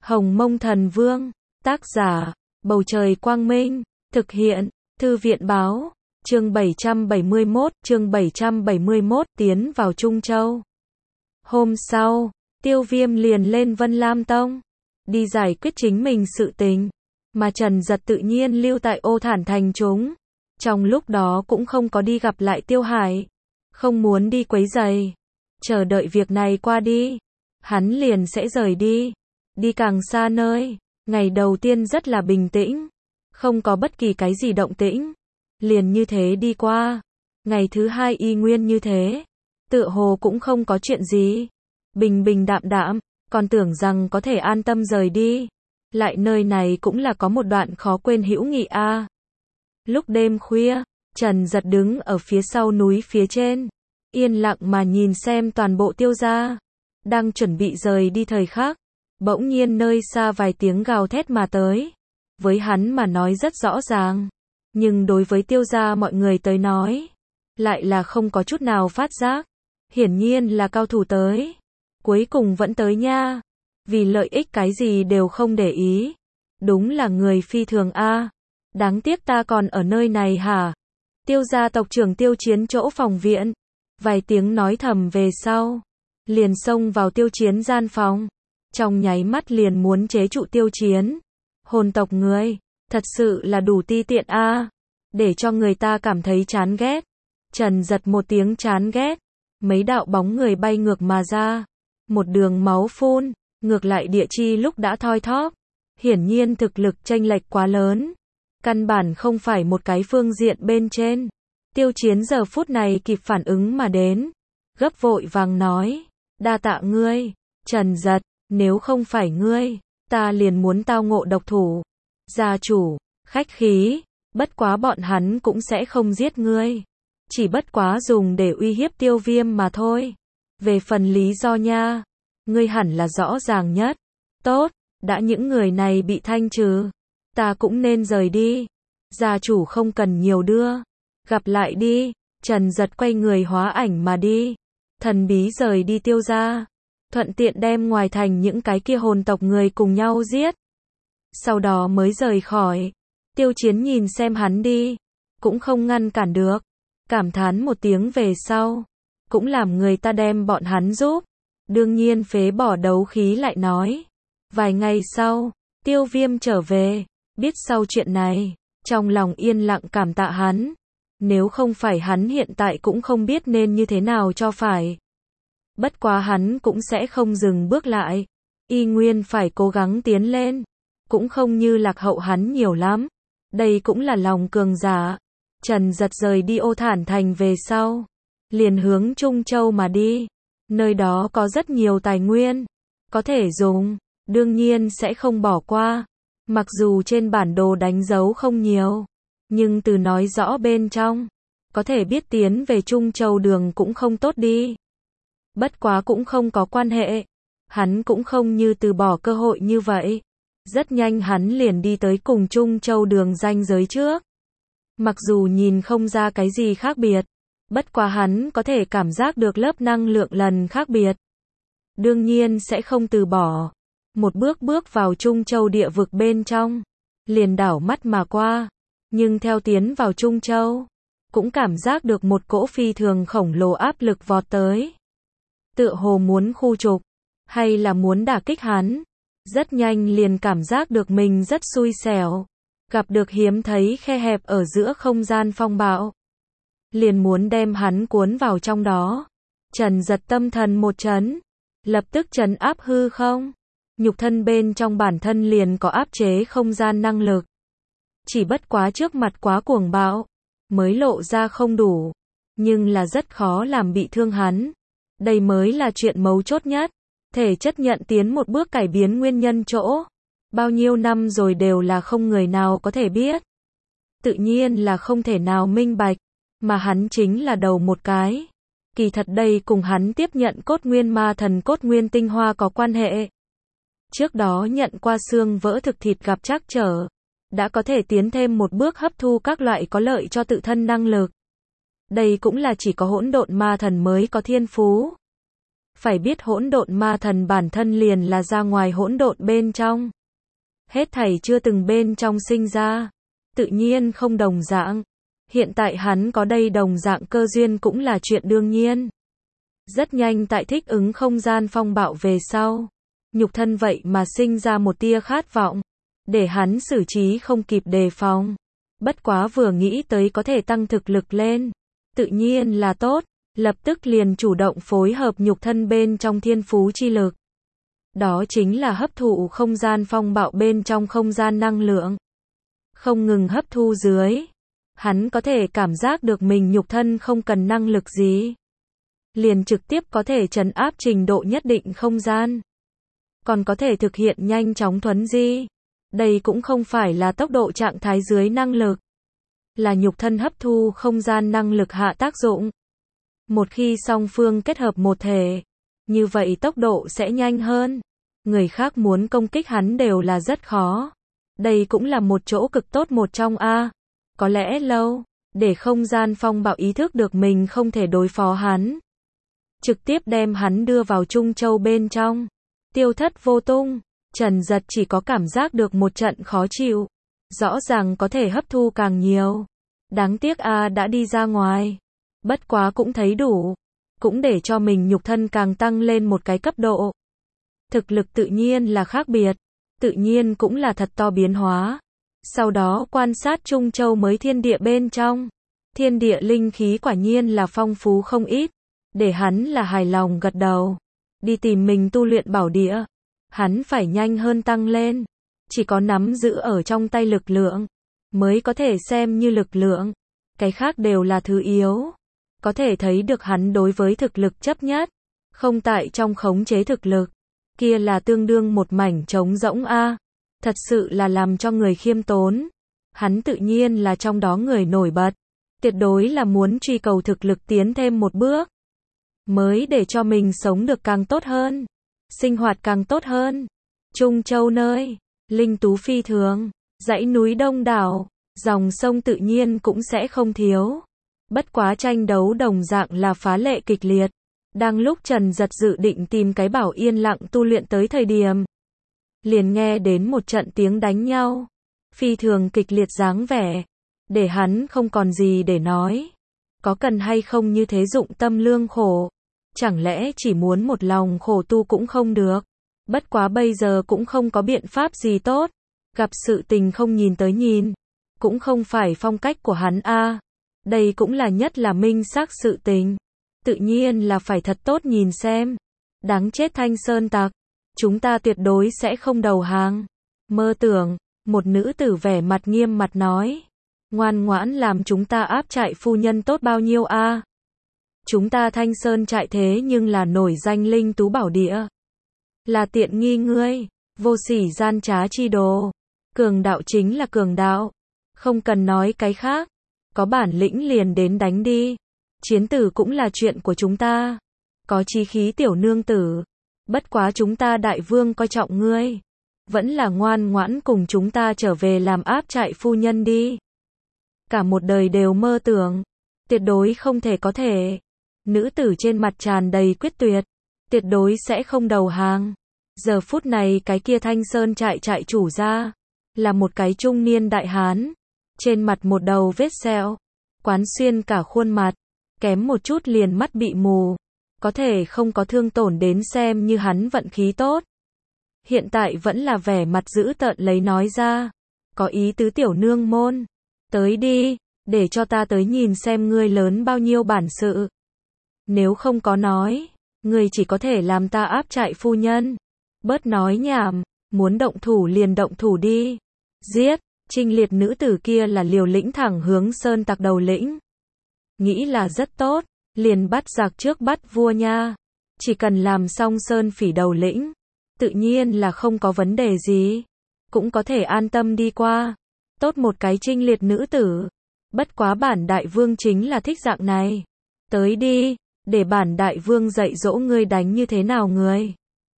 Hồng Mông Thần Vương, tác giả, Bầu Trời Quang Minh, thực hiện, Thư viện Báo, chương 771, tiến vào Trung Châu. Hôm sau, Tiêu Viêm liền lên Vân Lam Tông, đi giải quyết chính mình sự tình, mà Trần Giật tự nhiên lưu tại Ô Thản Thành chúng. Trong lúc đó cũng không có đi gặp lại Tiêu Hải, không muốn đi quấy rầy, chờ đợi việc này qua đi, hắn liền sẽ rời đi, đi càng xa nơi. Ngày đầu tiên rất là bình tĩnh, không có bất kỳ cái gì động tĩnh, liền như thế đi qua. Ngày thứ hai y nguyên như thế, tựa hồ cũng không có chuyện gì, bình bình đạm đạm, còn tưởng rằng có thể an tâm rời đi. Lại nơi này cũng là có một đoạn khó quên hữu nghị a. Lúc đêm khuya, Trần Giật đứng ở phía sau núi phía trên, yên lặng mà nhìn xem toàn bộ Tiêu gia. Đang chuẩn bị rời đi thời khắc, bỗng nhiên nơi xa vài tiếng gào thét mà tới. Với hắn mà nói rất rõ ràng, nhưng đối với Tiêu gia mọi người tới nói, lại là không có chút nào phát giác. Hiển nhiên là cao thủ tới, cuối cùng vẫn tới nha. Vì lợi ích cái gì đều không để ý, đúng là người phi thường a. Đáng tiếc ta còn ở nơi này hả? Tiêu gia tộc trưởng Tiêu Chiến chỗ phòng viện, vài tiếng nói thầm về sau, liền xông vào Tiêu Chiến gian phòng, trong nháy mắt liền muốn chế trụ Tiêu Chiến. Hồn tộc người, thật sự là đủ ti tiện a, để cho người ta cảm thấy chán ghét. Trần Giật một tiếng chán ghét, mấy đạo bóng người bay ngược mà ra, một đường máu phun, ngược lại địa chi lúc đã thoi thóp, hiển nhiên thực lực chênh lệch quá lớn, căn bản không phải một cái phương diện bên trên. Tiêu Chiến giờ phút này kịp phản ứng mà đến, gấp vội vàng nói, đa tạ ngươi, Trần Giật, nếu không phải ngươi, ta liền muốn tao ngộ độc thủ. Gia chủ, khách khí, bất quá bọn hắn cũng sẽ không giết ngươi, chỉ bất quá dùng để uy hiếp Tiêu Viêm mà thôi. Về phần lý do nha, ngươi hẳn là rõ ràng nhất. Tốt, đã những người này bị thanh trừ, ta cũng nên rời đi. Gia chủ không cần nhiều đưa, gặp lại đi. Trần Giật quay người hóa ảnh mà đi, thần bí rời đi Tiêu gia, thuận tiện đem ngoài thành những cái kia hồn tộc người cùng nhau giết, sau đó mới rời khỏi. Tiêu Chiến nhìn xem hắn đi, cũng không ngăn cản được, cảm thán một tiếng về sau, cũng làm người ta đem bọn hắn giúp. Đương nhiên phế bỏ đấu khí lại nói. Vài ngày sau, Tiêu Viêm trở về, biết sau chuyện này, trong lòng yên lặng cảm tạ hắn. Nếu không phải hắn hiện tại cũng không biết nên như thế nào cho phải. Bất quá hắn cũng sẽ không dừng bước lại, y nguyên phải cố gắng tiến lên, cũng không như lạc hậu hắn nhiều lắm. Đây cũng là lòng cường giả. Trần Giật rời đi Ô Thản Thành về sau, liền hướng Trung Châu mà đi. Nơi đó có rất nhiều tài nguyên có thể dùng, đương nhiên sẽ không bỏ qua. Mặc dù trên bản đồ đánh dấu không nhiều, nhưng từ nói rõ bên trong, có thể biết tiến về Trung Châu đường cũng không tốt đi. Bất quá cũng không có quan hệ, hắn cũng không như từ bỏ cơ hội như vậy. Rất nhanh hắn liền đi tới cùng Trung Châu đường ranh giới trước. Mặc dù nhìn không ra cái gì khác biệt, bất quá hắn có thể cảm giác được lớp năng lượng lần khác biệt. Đương nhiên sẽ không từ bỏ. Một bước bước vào Trung Châu địa vực bên trong, liền đảo mắt mà qua. Nhưng theo tiến vào Trung Châu, cũng cảm giác được một cỗ phi thường khổng lồ áp lực vọt tới. Tựa hồ muốn khu trục, hay là muốn đả kích hắn. Rất nhanh liền cảm giác được mình rất xui xẻo, gặp được hiếm thấy khe hẹp ở giữa không gian phong bạo, liền muốn đem hắn cuốn vào trong đó. Trần Giật tâm thần một chấn, lập tức trấn áp hư không. Nhục thân bên trong bản thân liền có áp chế không gian năng lực. Chỉ bất quá trước mặt quá cuồng bạo, mới lộ ra không đủ, nhưng là rất khó làm bị thương hắn. Đây mới là chuyện mấu chốt nhất. Thể chất nhận tiến một bước cải biến nguyên nhân chỗ, bao nhiêu năm rồi đều là không người nào có thể biết. Tự nhiên là không thể nào minh bạch, mà hắn chính là đầu một cái. Kỳ thật đây cùng hắn tiếp nhận cốt nguyên ma thần cốt nguyên tinh hoa có quan hệ. Trước đó nhận qua xương vỡ thực thịt gặp trắc trở, đã có thể tiến thêm một bước hấp thu các loại có lợi cho tự thân năng lực. Đây cũng là chỉ có hỗn độn ma thần mới có thiên phú. Phải biết hỗn độn ma thần bản thân liền là ra ngoài hỗn độn bên trong. Hết thảy chưa từng bên trong sinh ra, tự nhiên không đồng dạng. Hiện tại hắn có đây đồng dạng cơ duyên cũng là chuyện đương nhiên. Rất nhanh tại thích ứng không gian phong bạo về sau, nhục thân vậy mà sinh ra một tia khát vọng, để hắn xử trí không kịp đề phòng. Bất quá vừa nghĩ tới có thể tăng thực lực lên, tự nhiên là tốt, lập tức liền chủ động phối hợp nhục thân bên trong thiên phú chi lực. Đó chính là hấp thụ không gian phong bạo bên trong không gian năng lượng. Không ngừng hấp thu dưới, hắn có thể cảm giác được mình nhục thân không cần năng lực gì, liền trực tiếp có thể trấn áp trình độ nhất định không gian. Còn có thể thực hiện nhanh chóng thuấn di. Đây cũng không phải là tốc độ trạng thái dưới năng lực, là nhục thân hấp thu không gian năng lực hạ tác dụng. Một khi song phương kết hợp một thể, như vậy tốc độ sẽ nhanh hơn. Người khác muốn công kích hắn đều là rất khó. Đây cũng là một chỗ cực tốt một trong a. Có lẽ lâu, để không gian phong bạo ý thức được mình không thể đối phó hắn. Trực tiếp đem hắn đưa vào Trung Châu bên trong. Tiêu thất vô tung, Trần Giật chỉ có cảm giác được một trận khó chịu. Rõ ràng có thể hấp thu càng nhiều. Đáng tiếc a đã đi ra ngoài. Bất quá cũng thấy đủ. Cũng để cho mình nhục thân càng tăng lên một cái cấp độ. Thực lực tự nhiên là khác biệt. Tự nhiên cũng là thật to biến hóa. Sau đó quan sát Trung Châu mới thiên địa bên trong. Thiên địa linh khí quả nhiên là phong phú không ít. Để hắn là hài lòng gật đầu. Đi tìm mình tu luyện bảo địa. Hắn phải nhanh hơn tăng lên. Chỉ có nắm giữ ở trong tay lực lượng, mới có thể xem như lực lượng. Cái khác đều là thứ yếu. Có thể thấy được hắn đối với thực lực chấp nhất. Không tại trong khống chế thực lực. Kia là tương đương một mảnh trống rỗng a. Thật sự là làm cho người khiêm tốn. Hắn tự nhiên là trong đó người nổi bật. Tuyệt đối là muốn truy cầu thực lực tiến thêm một bước. Mới để cho mình sống được càng tốt hơn. Sinh hoạt càng tốt hơn. Trung Châu nơi, linh tú phi thường, dãy núi đông đảo, dòng sông tự nhiên cũng sẽ không thiếu. Bất quá tranh đấu đồng dạng là phá lệ kịch liệt. Đang lúc Trần Giật dự định tìm cái bảo yên lặng tu luyện tới thời điểm, liền nghe đến một trận tiếng đánh nhau. Phi thường kịch liệt dáng vẻ, để hắn không còn gì để nói. Có cần hay không như thế dụng tâm lương khổ? Chẳng lẽ chỉ muốn một lòng khổ tu cũng không được? Bất quá bây giờ cũng không có biện pháp gì tốt. Gặp sự tình không nhìn tới nhìn, cũng không phải phong cách của hắn a. Đây cũng là nhất là minh xác sự tình. Tự nhiên là phải thật tốt nhìn xem. Đáng chết Thanh Sơn tặc, chúng ta tuyệt đối sẽ không đầu hàng. Mơ tưởng, một nữ tử vẻ mặt nghiêm mặt nói. Ngoan ngoãn làm chúng ta áp trại phu nhân tốt bao nhiêu a? Chúng ta Thanh Sơn trại thế nhưng là nổi danh linh tú bảo địa. Là tiện nghi ngươi, vô sỉ gian trá chi đồ. Cường đạo chính là cường đạo. Không cần nói cái khác. Có bản lĩnh liền đến đánh đi. Chiến tử cũng là chuyện của chúng ta. Có chí khí tiểu nương tử. Bất quá chúng ta đại vương coi trọng ngươi. Vẫn là ngoan ngoãn cùng chúng ta trở về làm áp trại phu nhân đi. Cả một đời đều mơ tưởng. Tuyệt đối không thể có thể. Nữ tử trên mặt tràn đầy quyết tuyệt. Tuyệt đối sẽ không đầu hàng. Giờ phút này cái kia Thanh Sơn trại trại chủ ra. Là một cái trung niên đại hán. Trên mặt một đầu vết sẹo. Quán xuyên cả khuôn mặt. Kém một chút liền mắt bị mù. Có thể không có thương tổn đến xem như hắn vận khí tốt. Hiện tại vẫn là vẻ mặt dữ tợn lấy nói ra. Có ý tứ tiểu nương môn. Tới đi, để cho ta tới nhìn xem ngươi lớn bao nhiêu bản sự. Nếu không có nói, ngươi chỉ có thể làm ta áp trại phu nhân. Bớt nói nhảm, muốn động thủ liền động thủ đi. Giết, Trinh Liệt nữ tử kia là liều lĩnh thẳng hướng Sơn tặc đầu lĩnh. Nghĩ là rất tốt, liền bắt giặc trước bắt vua nha. Chỉ cần làm xong Sơn Phỉ đầu lĩnh, tự nhiên là không có vấn đề gì. Cũng có thể an tâm đi qua. Tốt một cái Trinh Liệt nữ tử. Bất quá bản đại vương chính là thích dạng này. Tới đi, để bản đại vương dạy dỗ ngươi đánh như thế nào ngươi.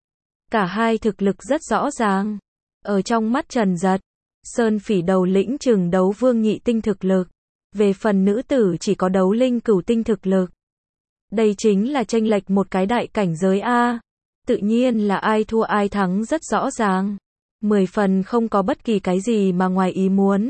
Cả hai thực lực rất rõ ràng. Ở trong mắt Trần Giật, Sơn Phỉ đầu lĩnh chừng đấu vương nhị tinh thực lực. Về phần nữ tử chỉ có đấu linh cửu tinh thực lực. Đây chính là chênh lệch một cái đại cảnh giới a. Tự nhiên là ai thua ai thắng rất rõ ràng. 10 phần không có bất kỳ cái gì mà ngoài ý muốn.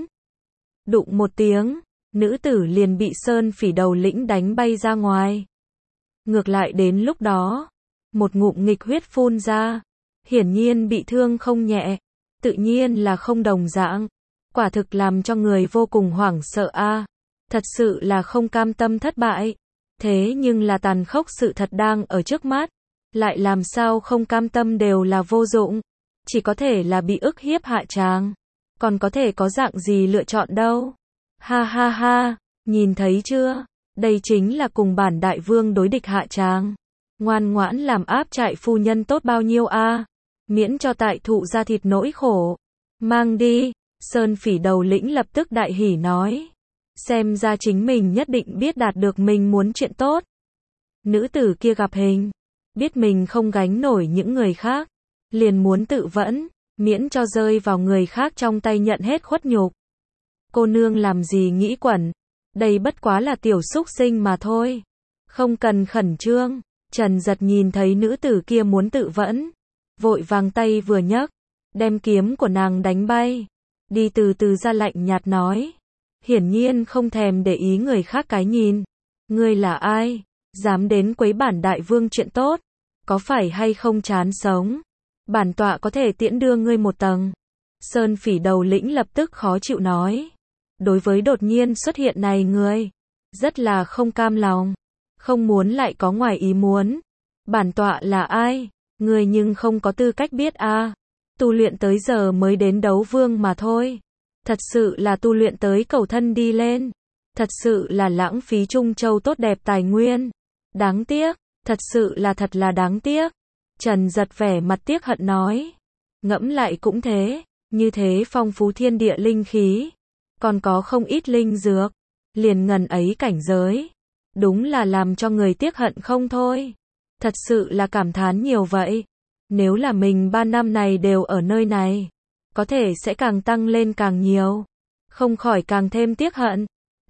Đụng một tiếng, nữ tử liền bị Sơn Phỉ đầu lĩnh đánh bay ra ngoài. Ngược lại đến lúc đó, một ngụm nghịch huyết phun ra, hiển nhiên bị thương không nhẹ, tự nhiên là không đồng dạng, quả thực làm cho người vô cùng hoảng sợ a. Thật sự là không cam tâm thất bại, thế nhưng là tàn khốc sự thật đang ở trước mắt, lại làm sao không cam tâm đều là vô dụng, chỉ có thể là bị ức hiếp hạ tràng, còn có thể có dạng gì lựa chọn đâu. Ha ha ha, nhìn thấy chưa, đây chính là cùng bản đại vương đối địch hạ tràng. Ngoan ngoãn làm áp trại phu nhân tốt bao nhiêu a, miễn cho tại thụ ra thịt nỗi khổ. Mang đi, Sơn Phỉ đầu lĩnh lập tức đại hỉ nói. Xem ra chính mình nhất định biết đạt được mình muốn chuyện tốt. Nữ tử kia gặp hình, biết mình không gánh nổi những người khác, liền muốn tự vẫn, miễn cho rơi vào người khác trong tay nhận hết khuất nhục. Cô nương làm gì nghĩ quẩn, đây bất quá là tiểu súc sinh mà thôi, không cần khẩn trương. Trần Giật nhìn thấy nữ tử kia muốn tự vẫn, vội vàng tay vừa nhấc, đem kiếm của nàng đánh bay, đi từ từ ra lạnh nhạt nói, hiển nhiên không thèm để ý người khác cái nhìn. Ngươi là ai, dám đến quấy bản đại vương chuyện tốt, có phải hay không chán sống, bản tọa có thể tiễn đưa ngươi một tầng. Sơn Phỉ đầu lĩnh lập tức khó chịu nói, đối với đột nhiên xuất hiện này người, rất là không cam lòng, không muốn lại có ngoài ý muốn. Bản tọa là ai, ngươi nhưng không có tư cách biết a. Tu luyện tới giờ mới đến đấu vương mà thôi, thật sự là tu luyện tới cầu thân đi lên, thật sự là lãng phí Trung Châu tốt đẹp tài nguyên. Đáng tiếc, thật sự là thật là đáng tiếc. Trần Giật vẻ mặt tiếc hận nói, ngẫm lại cũng thế, như thế phong phú thiên địa linh khí, còn có không ít linh dược, liền ngần ấy cảnh giới, đúng là làm cho người tiếc hận không thôi. Thật sự là cảm thán nhiều vậy. Nếu là mình 3 năm này đều ở nơi này, có thể sẽ càng tăng lên càng nhiều, không khỏi càng thêm tiếc hận.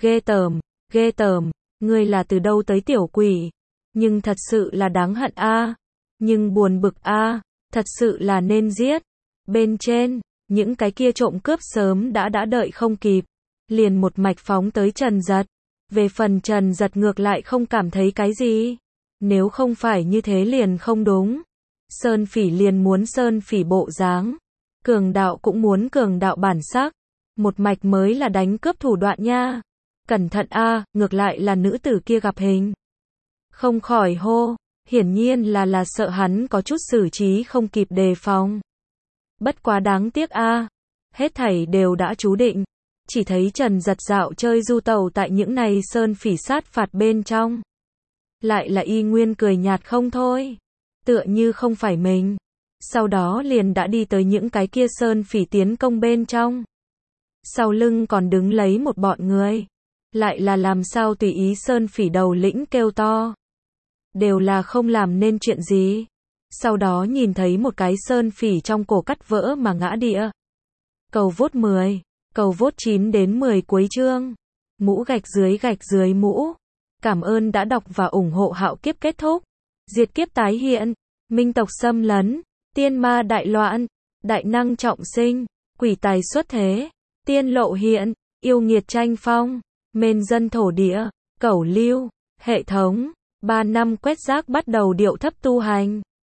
Ghê tởm, ngươi là từ đâu tới tiểu quỷ, nhưng thật sự là đáng hận a, nhưng buồn bực a, thật sự là nên giết. Bên trên, những cái kia trộm cướp sớm đã đợi không kịp, liền một mạch phóng tới Trần Giật. Về phần Trần Giật ngược lại không cảm thấy cái gì, nếu không phải như thế liền không đúng. Sơn Phỉ liền muốn Sơn Phỉ bộ dáng, cường đạo cũng muốn cường đạo bản sắc, một mạch mới là đánh cướp thủ đoạn nha. Cẩn thận a, ngược lại là nữ tử kia gặp hình, không khỏi hô, hiển nhiên là sợ hắn có chút xử trí không kịp đề phòng. Bất quá đáng tiếc a, hết thảy đều đã chú định. Chỉ thấy Trần Giật dạo chơi du tàu tại những này Sơn Phỉ sát phạt bên trong, lại là y nguyên cười nhạt không thôi, tựa như không phải mình. Sau đó liền đã đi tới những cái kia Sơn Phỉ tiến công bên trong, sau lưng còn đứng lấy một bọn người, lại là làm sao tùy ý Sơn Phỉ đầu lĩnh kêu to, đều là không làm nên chuyện gì. Sau đó nhìn thấy một cái Sơn Phỉ trong cổ cắt vỡ mà ngã địa. Cầu vốt 10, cầu vốt 9 đến 10 cuối chương. Mũ gạch dưới mũ. Cảm ơn đã đọc và ủng hộ Hạo Kiếp kết thúc. Diệt kiếp tái hiện, minh tộc xâm lấn, tiên ma đại loạn, đại năng trọng sinh, quỷ tài xuất thế, tiên lộ hiện, yêu nghiệt tranh phong, mên dân thổ địa, cẩu lưu, hệ thống. 3 năm quét rác bắt đầu điệu thấp tu hành.